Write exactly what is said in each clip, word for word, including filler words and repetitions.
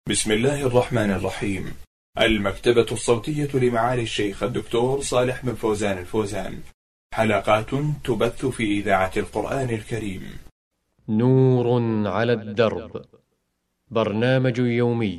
بسم الله الرحمن الرحيم. المكتبة الصوتية لمعالي الشيخ الدكتور صالح بن فوزان الفوزان، حلقات تبث في إذاعة القرآن الكريم. نور على الدرب، برنامج يومي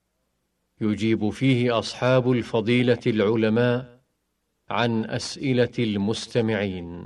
يجيب فيه أصحاب الفضيلة العلماء عن أسئلة المستمعين.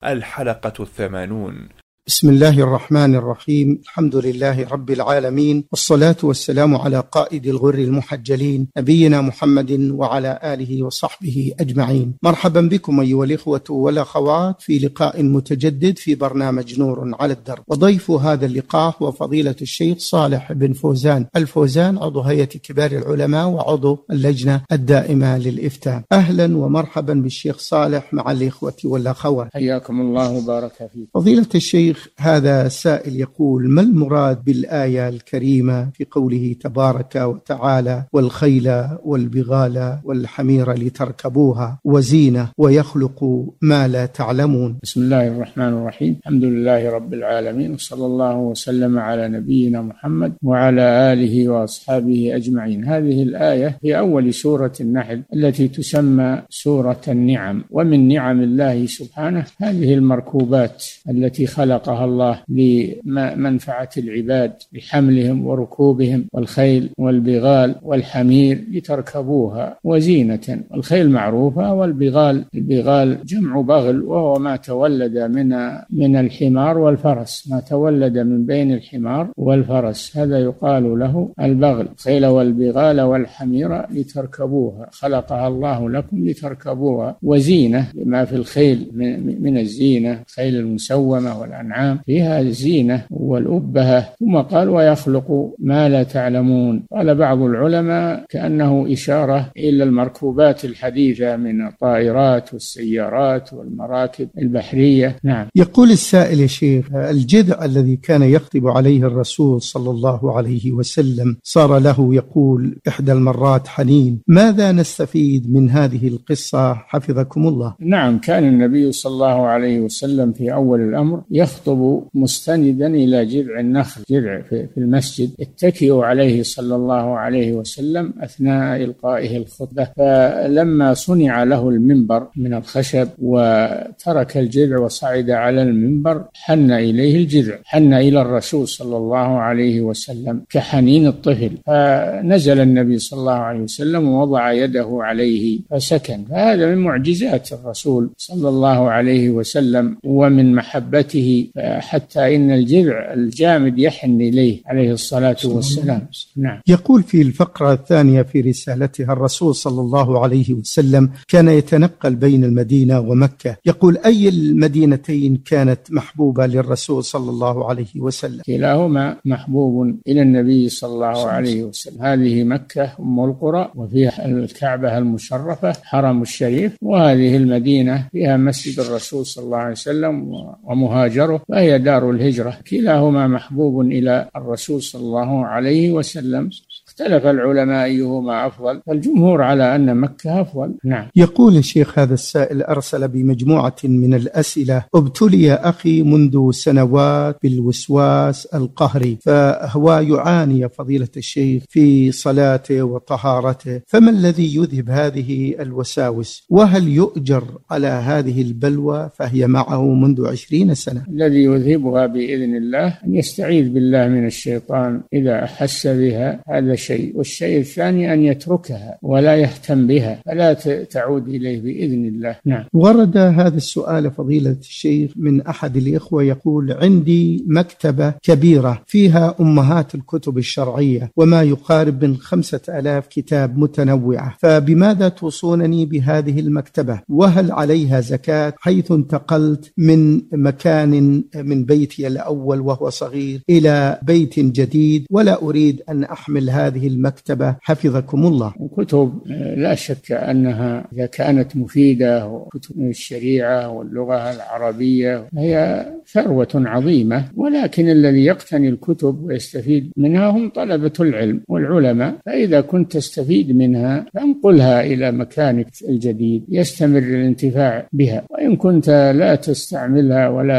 الحلقة الثمانون. بسم الله الرحمن الرحيم. الحمد لله رب العالمين، والصلاة والسلام على قائد الغر المحجلين نبينا محمد وعلى آله وصحبه أجمعين. مرحبا بكم أيها الإخوة والأخوات في لقاء متجدد في برنامج نور على الدرب، وضيف هذا اللقاء هو فضيلة الشيخ صالح بن فوزان الفوزان، عضو هيئة كبار العلماء وعضو اللجنة الدائمة للإفتاء. أهلا ومرحبا بالشيخ صالح مع الإخوة والأخوات، حياكم الله وبارك فيكم. فضيلة الشيخ، هذا سائل يقول: ما المراد بالآية الكريمة في قوله تبارك وتعالى والخيل والبغال والحمير لتركبوها وزينة ويخلق ما لا تعلمون؟ بسم الله الرحمن الرحيم. الحمد لله رب العالمين، وصلى الله وسلم على نبينا محمد وعلى آله وأصحابه أجمعين. هذه الآية في أول سورة النحل التي تسمى سورة النعم، ومن نعم الله سبحانه هذه المركوبات التي خلقها الله لمنفعة العباد بحملهم وركوبهم، والخيل والبغال والحمير لتركبوها وزينة. الخيل معروفة، والبغال البغال جمع بغل، وهو ما تولد من من الحمار والفرس، ما تولد من بين الحمار والفرس، هذا يقال له البغل. الخيل والبغال والحمير لتركبوها، خلقها الله لكم لتركبوها، وزينة لما في الخيل من الزينة، الخيل المسومة والأنعام فيها الزينة والأبهة. ثم قال ويخلق ما لا تعلمون. قال بعض العلماء كأنه إشارة إلى المركوبات الحديثة من الطائرات والسيارات والمراكب البحرية. نعم. يقول السائل: يا شيخ، الجذع الذي كان يخطب عليه الرسول صلى الله عليه وسلم صار له يقول إحدى المرات حنين، ماذا نستفيد من هذه القصة حفظكم الله؟ نعم، كان النبي صلى الله عليه وسلم في أول الأمر يخطب مستندا إلى جذع النخل، جذع في المسجد، يتكئ عليه صلى الله عليه وسلم أثناء إلقائه الخطبة. فلما صنع له المنبر من الخشب وترك الجذع وصعد على المنبر، حن إليه الجذع، حن إلى الرسول صلى الله عليه وسلم كحنين الطفل، فنزل النبي صلى الله عليه وسلم ووضع يده عليه فسكن. فهذا من معجزات الرسول صلى الله عليه وسلم ومن محبته، حتى إن الجذع الجامد يحن إليه عليه الصلاة والسلام. نعم. يقول في الفقرة الثانية في رسالتها: الرسول صلى الله عليه وسلم كان يتنقل بين المدينة ومكة، يقول أي المدينتين كانت محبوبة للرسول صلى الله عليه وسلم؟ كلاهما محبوب إلى النبي صلى الله عليه وسلم. هذه مكة أم القرى، وفيها الكعبة المشرفة حرم الشريف، وهذه المدينة فيها مسجد الرسول صلى الله عليه وسلم ومهاجره، فهي دار الهجرة. كلاهما محبوب إلى الرسول صلى الله عليه وسلم. اختلف العلماء أيهما أفضل، فالجمهور على أن مكة أفضل. نعم. يقول الشيخ هذا السائل أرسل بمجموعة من الأسئلة: ابتلي أخي منذ سنوات بالوسواس القهري، فهو يعاني فضيلة الشيخ في صلاته وطهارته، فما الذي يذهب هذه الوساوس؟ وهل يؤجر على هذه البلوى فهي معه منذ عشرين سنة؟ الذي يذهبها بإذن الله أن يستعيذ بالله من الشيطان إذا أحس بها، هذا شيء. والشيء الثاني أن يتركها ولا يهتم بها، فلا تعود إليه بإذن الله. نعم. ورد هذا السؤال فضيلة الشيخ من أحد الإخوة، يقول: عندي مكتبة كبيرة فيها أمهات الكتب الشرعية وما يقارب من خمسة آلاف كتاب متنوعة، فبماذا توصونني بهذه المكتبة؟ وهل عليها زكاة حيث انتقلت من مكان من بيتي الأول وهو صغير إلى بيت جديد ولا أريد أن أحمل هذه المكتبة حفظكم الله؟ كتب لا شك أنها إذا كانت مفيدة، وكتب الشريعة واللغة العربية هي ثروة عظيمة، ولكن الذي يقتني الكتب ويستفيد منها هم طلبة العلم والعلماء. فإذا كنت تستفيد منها فانقلها إلى مكانك الجديد يستمر الانتفاع بها، وإن كنت لا تستعملها ولا ولا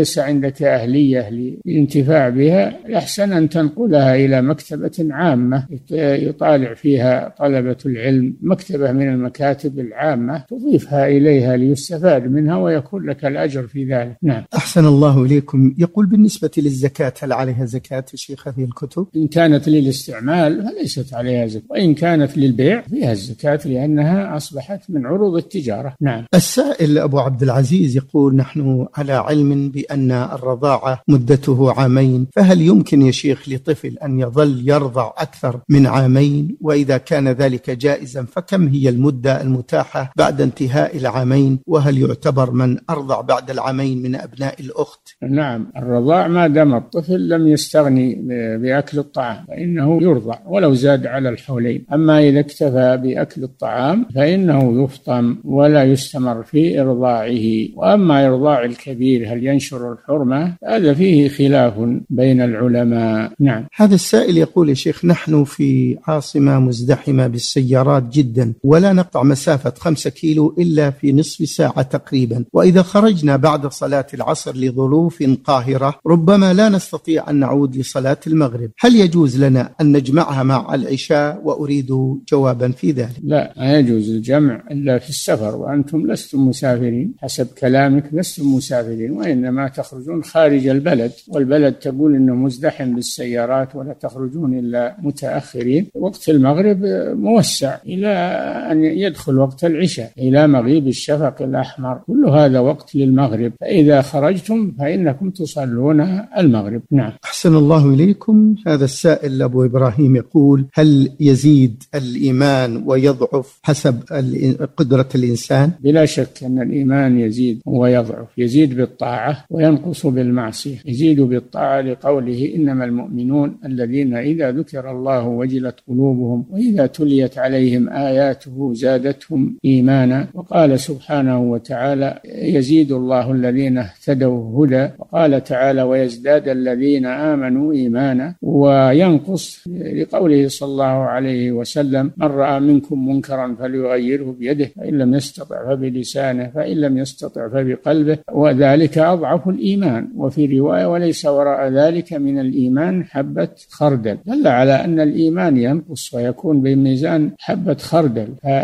وليس عندك أهلية للانتفاع بها، الأحسن أن تنقلها إلى مكتبة عامة يطالع فيها طلبة العلم، مكتبة من المكاتب العامة تضيفها إليها ليستفاد منها ويكون لك الأجر في ذلك. نعم. أحسن الله إليكم. يقول بالنسبة للزكاة هل عليها زكاة شيخ هذه الكتب؟ إن كانت للاستعمال فليست عليها زكاة، وإن كانت للبيع فيها الزكاة لأنها أصبحت من عروض التجارة. نعم. السائل أبو عبد العزيز يقول نحن على علم بأن الرضاعة مدته عامين، فهل يمكن يا شيخ لطفل أن يظل يرضع أكثر من عامين؟ وإذا كان ذلك جائزا فكم هي المدة المتاحة بعد انتهاء العامين؟ وهل يعتبر من أرضع بعد العامين من أبناء الأخت؟ نعم، الرضاع ما دام الطفل لم يستغني بأكل الطعام فإنه يرضع ولو زاد على الحولين. أما إذا اكتفى بأكل الطعام فإنه يفطم ولا يستمر في إرضاعه. وأما إرضاع الكبير هل ينشر الحرمة؟ هذا فيه خلاف بين العلماء. نعم. هذا السائل يقول يا شيخ نحن في عاصمة مزدحمة بالسيارات جدا، ولا نقطع مسافة خمسة كيلو إلا في نصف ساعة تقريبا، وإذا خرجنا بعد صلاة العصر لظروف قاهرة ربما لا نستطيع أن نعود لصلاة المغرب، هل يجوز لنا أن نجمعها مع العشاء؟ وأريد جوابا في ذلك. لا، لا يجوز الجمع إلا في السفر، وأنتم لستم مسافرين حسب كلامك، لستم مسافرين وإنما تخرجون خارج البلد، والبلد تقول إنه مزدحم بالسيارات ولا تخرجون إلا متأخرين. وقت المغرب موسع إلى أن يدخل وقت العشاء إلى مغيب الشفق الأحمر، كل هذا وقت للمغرب، فإذا خرجتم فإنكم تصلون المغرب. نعم. أحسن الله إليكم. هذا السائل أبو إبراهيم يقول هل يزيد الإيمان ويضعف حسب قدرة الإنسان؟ بلا شك أن الإيمان يزيد ويضعف، يزيد بالطاعة وينقص بالمعصية. يزيد بالطاعة لقوله إنما المؤمنون الذين إذا ذكر الله وجلت قلوبهم وإذا تليت عليهم آياته زادتهم إيمانا. وقال سبحانه وتعالى يزيد الله الذين اهتدوا هدى، وقال تعالى ويزداد الذين آمنوا إيمانا. وينقص لقوله صلى الله عليه وسلم من رأى منكم منكرا فليغيره بيده فإن لم يستطع فبلسانه فإن لم يستطع فبقلبه وذلك أضعف الإيمان. وفي رواية وليس وراء ذلك من الإيمان حبة خردل، دل على أن الإيمان ينقص ويكون بميزان حبة خردل.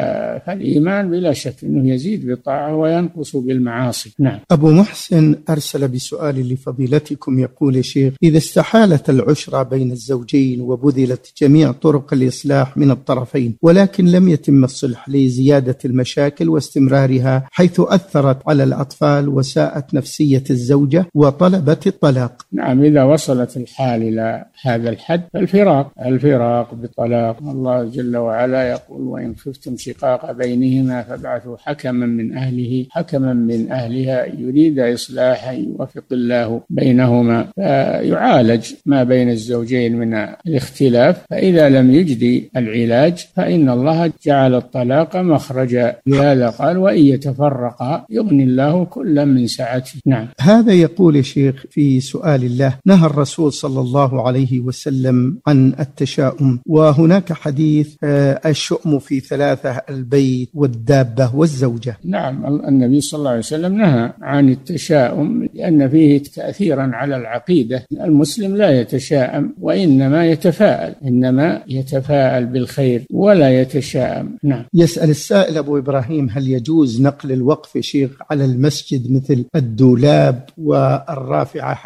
فالإيمان بلا شك أنه يزيد بالطاعة وينقص بالمعاصي. نعم. أبو محسن أرسل بسؤال لفضيلتكم يقول يا شيخ إذا استحالت العشرة بين الزوجين وبذلت جميع طرق الإصلاح من الطرفين ولكن لم يتم الصلح لزيادة المشاكل واستمرارها حيث أثرت على الأطفال وساءت نفسية الزوجة وطلبت الطلاق. نعم، إذا وصلت الحال إلى هذا الحد فالفراق الفراق بطلاق. الله جل وعلا يقول وإن خفتم شقاق بينهما فابعثوا حكما من أهله حكما من أهلها يريد إصلاحا يوفق الله بينهما، فيعالج ما بين الزوجين من الاختلاف. فإذا لم يجدي العلاج فإن الله جعل الطلاق مخرجا، لهذا قال وإن يتفرقا يغني الله كلا من سعته. نعم. هذا يقول يا شيخ في سؤال الله نهى الرسول صلى الله عليه وسلم عن التشاؤم، وهناك حديث الشؤم في ثلاثة البيت والدابة والزوجة. نعم، النبي صلى الله عليه وسلم نهى عن التشاؤم لأن فيه تأثيرا على العقيدة. المسلم لا يتشاءم وإنما يتفاءل، إنما يتفاءل بالخير ولا يتشاءم. نعم. يسأل السائل أبو إبراهيم هل يجوز نقل الوقف يا شيخ على المسجد مثل الدولاب والرافعة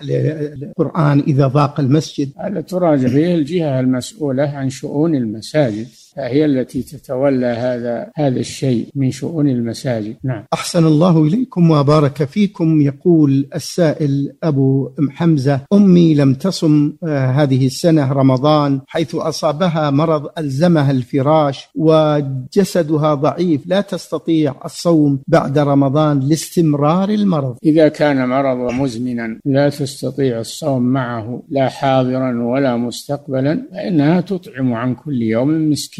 للقرآن إذا ضاق المسجد؟ هذا تراجع فيه الجهة المسؤولة عن شؤون المساجد، فهي التي تتولى هذا هذا الشيء من شؤون المساجد. نعم. أحسن الله إليكم وبارك فيكم. يقول السائل أبو حمزة أمي لم تصم هذه السنة رمضان حيث أصابها مرض ألزمها الفراش وجسدها ضعيف لا تستطيع الصوم بعد رمضان لاستمرار المرض. إذا كان مرض مزمنا لا تستطيع الصوم معه لا حاضرا ولا مستقبلا فإنها تطعم عن كل يوم مسكين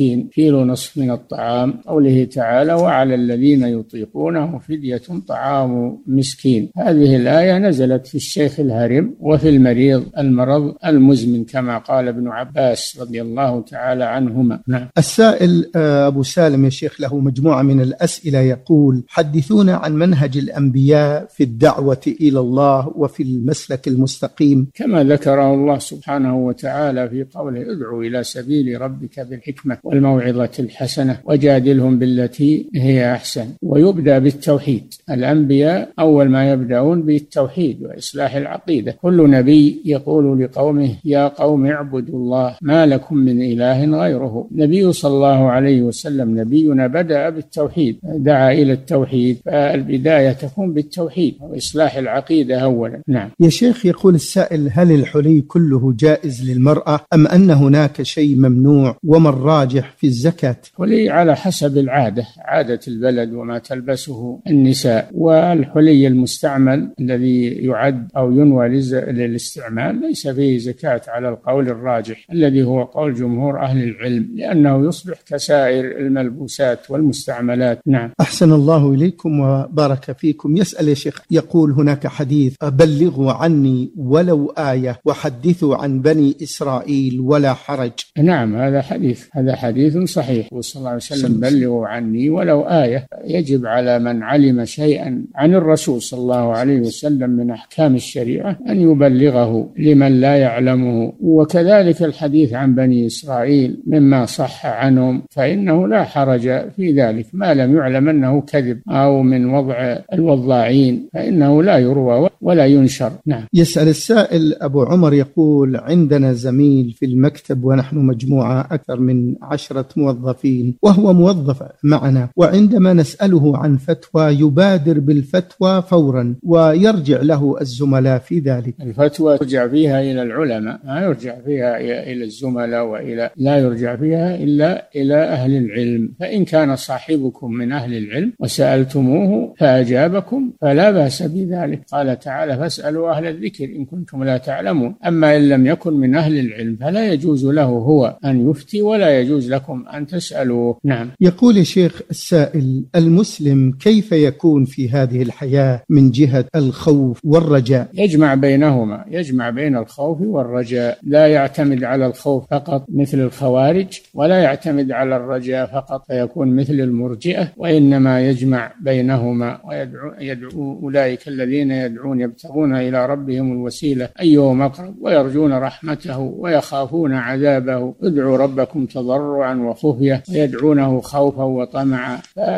مسكين، كيلو نصف من الطعام. قوله تعالى وعلى الذين يطيقونه فدية طعام مسكين. هذه الآية نزلت في الشيخ الهرم وفي المريض المرض المزمن كما قال ابن عباس رضي الله تعالى عنهما. نعم. السائل أبو سالم يا شيخ له مجموعة من الأسئلة، يقول حدثونا عن منهج الأنبياء في الدعوة إلى الله وفي المسلك المستقيم كما ذكره الله سبحانه وتعالى في قوله ادعو إلى سبيل ربك بالحكمة والموعظة الحسنة وجادلهم بالتي هي أحسن. ويبدأ بالتوحيد، الأنبياء أول ما يبدأون بالتوحيد وإصلاح العقيدة. كل نبي يقول لقومه يا قوم اعبدوا الله ما لكم من إله غيره. النبي صلى الله عليه وسلم نبينا بدأ بالتوحيد، دعا إلى التوحيد، فالبداية تكون بالتوحيد وإصلاح العقيدة أولا. نعم. يا شيخ يقول السائل هل الحلي كله جائز للمرأة أم أن هناك شيء ممنوع، وما الراجح في الزكاة؟ الحلي على حسب العادة، عادة البلد وما تلبسه النساء. والحلي المستعمل الذي يعد أو ينوى للاستعمال ليس فيه زكاة على القول الراجح الذي هو قول جمهور أهل العلم، لأنه يصبح كسائر الملبوسات والمستعملات. نعم. أحسن الله إليكم وبارك فيكم. يسأل يا شيخ يقول هناك حديث بلغوا عني ولو آية وحدثوا عن بني إسرائيل ولا حرج. نعم هذا حديث، هذا حديث صحيح. صلى الله عليه وسلم بلغوا عني ولو آية. يجب على من علم شيئا عن الرسول صلى الله عليه وسلم من أحكام الشريعة أن يبلغه لمن لا يعلمه. وكذلك الحديث عن بني إسرائيل مما صح عنهم فإنه لا حرج في ذلك ما لم يعلم أنه كذب أو من وضع الوضاعين، فإنه لا يروى ولا ينشر. نعم. يسأل السائل أبو عمر يقول عندنا زميل في المكتب ونحن مجموعة أكثر من عشرة موظفين وهو موظف معنا، وعندما نسأله عن فتوى يبادر بالفتوى فورا ويرجع له الزملاء في ذلك. الفتوى يرجع فيها إلى العلماء، ما يرجع فيها إلى الزملاء وإلى لا يرجع فيها إلا إلى أهل العلم. فإن كان صاحبكم من أهل العلم وسألتموه فأجابكم فلا بأس بذلك. قال تعالى فاسألوا أهل الذكر إن كنتم لا تعلمون. أما إن لم يكن من أهل العلم فلا يجوز له هو أن يفتي ولا يجوز لكم أن تسألوه. نعم. يقول يا شيخ السائل المسلم كيف يكون في هذه الحياة من جهة الخوف والرجاء؟ يجمع بينهما، يجمع بين الخوف والرجاء، لا يعتمد على الخوف فقط مثل الخوارج ولا يعتمد على الرجاء فقط فيكون مثل المرجئة، وإنما يجمع بينهما ويدعو يدعو أولئك الذين يدعون يبتغون إلى ربهم الوسيلة أيهم أقرب ويرجون رحمته ويخافون عذابه. ادعوا ربكم تضرعا وخفية ويدعونه خوفا وطمعا.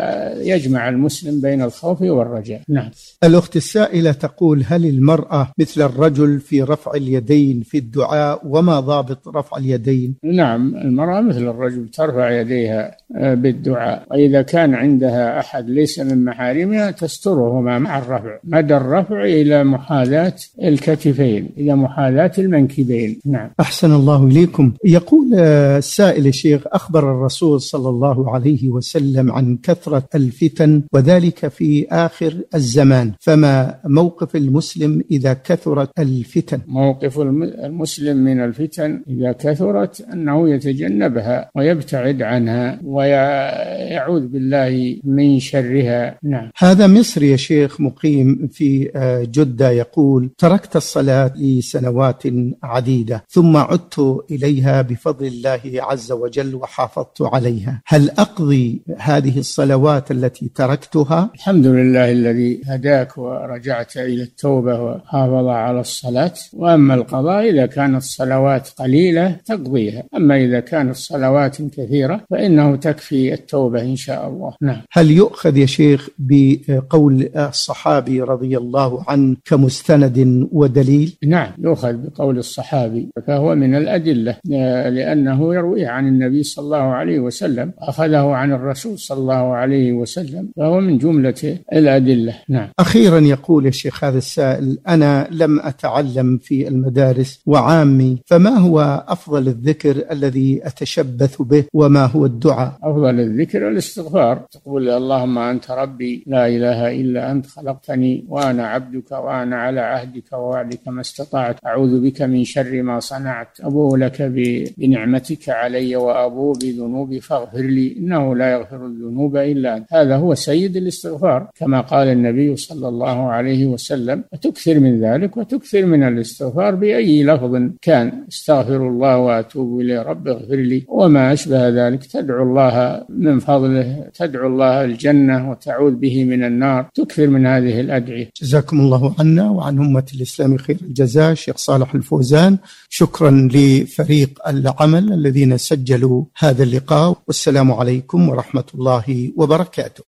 فيجمع المسلم بين الخوف والرجاء. نعم. الأخت السائلة تقول هل المرأة مثل الرجل في رفع اليدين في الدعاء، وما ضابط رفع اليدين؟ نعم المرأة مثل الرجل ترفع يديها بالدعاء، وإذا كان عندها أحد ليس من محارمها تسترهما مع الرفع مدى الرفع إلى محاذاة الكتفين إلى محاذاة المنكبين. نعم. أحسن الله إليكم. يقول السائل الشيخ أخبر الرسول صلى الله عليه وسلم عن كثرة الفتن وذلك في آخر الزمان، فما موقف المسلم إذا كثرت الفتن؟ موقف المسلم من الفتن إذا كثرت أنه يتجنبها ويبتعد عنها ويعوذ بالله من شرها. نعم. هذا مصري يا شيخ مقيم في جدة يقول تركت الصلاة لسنوات عديدة ثم عدت إليها بفضل الله عز وجل وحافظت عليها، هل أقضي هذه الصلوات التي تركتها؟ الحمد لله الذي هداك ورجعت إلى التوبة وحافظ على الصلاة. وأما القضاء إذا كانت الصلوات قليلة تقضيها، أما إذا كانت الصلوات كثيرة فإنه تكفي التوبة إن شاء الله. نعم. هل يؤخذ يا شيخ بقول الصحابي رضي الله عنه كمستند ودليل؟ نعم يؤخذ بقول الصحابي فهو من الأدلة، لأنه يرويه عن النبي صلى الله عليه وسلم أخذه عن الرسول صلى الله عليه وسلم فهو من جملة الأدلة. نعم. أخيرا يقول يا شيخ هذا السائل أنا لم أتعلم في المدارس وعامي، فما هو أفضل الذكر الذي أتشبث به وما هو الدعاء؟ أفضل الذكر الاستغفار، تقول اللهم أنت ربي لا إله إلا أنت خلقتني وأنا عبدك وأنا على عهدك ووعدك ما استطعت أعوذ بك من شر ما صنعت أبوء لك بنعمتك علي وأبوء تقربوا بذنوبي فاغفر لي إنه لا يغفر الذنوب إلا أنت. هذا هو سيد الاستغفار كما قال النبي صلى الله عليه وسلم. وتكثر من ذلك وتكثر من الاستغفار بأي لفظ كان، استغفر الله وأتوب إليه، رب اغفر لي، وما أشبه ذلك. تدعو الله من فضله، تدعو الله الجنة وتعوذ به من النار. تكثر من هذه الأدعية. جزاكم الله عنا وعن أمة الإسلام خير الجزاء شيخ صالح الفوزان. شكرا لفريق العمل الذين سجلوا هذا اللقاء، والسلام عليكم ورحمة الله وبركاته.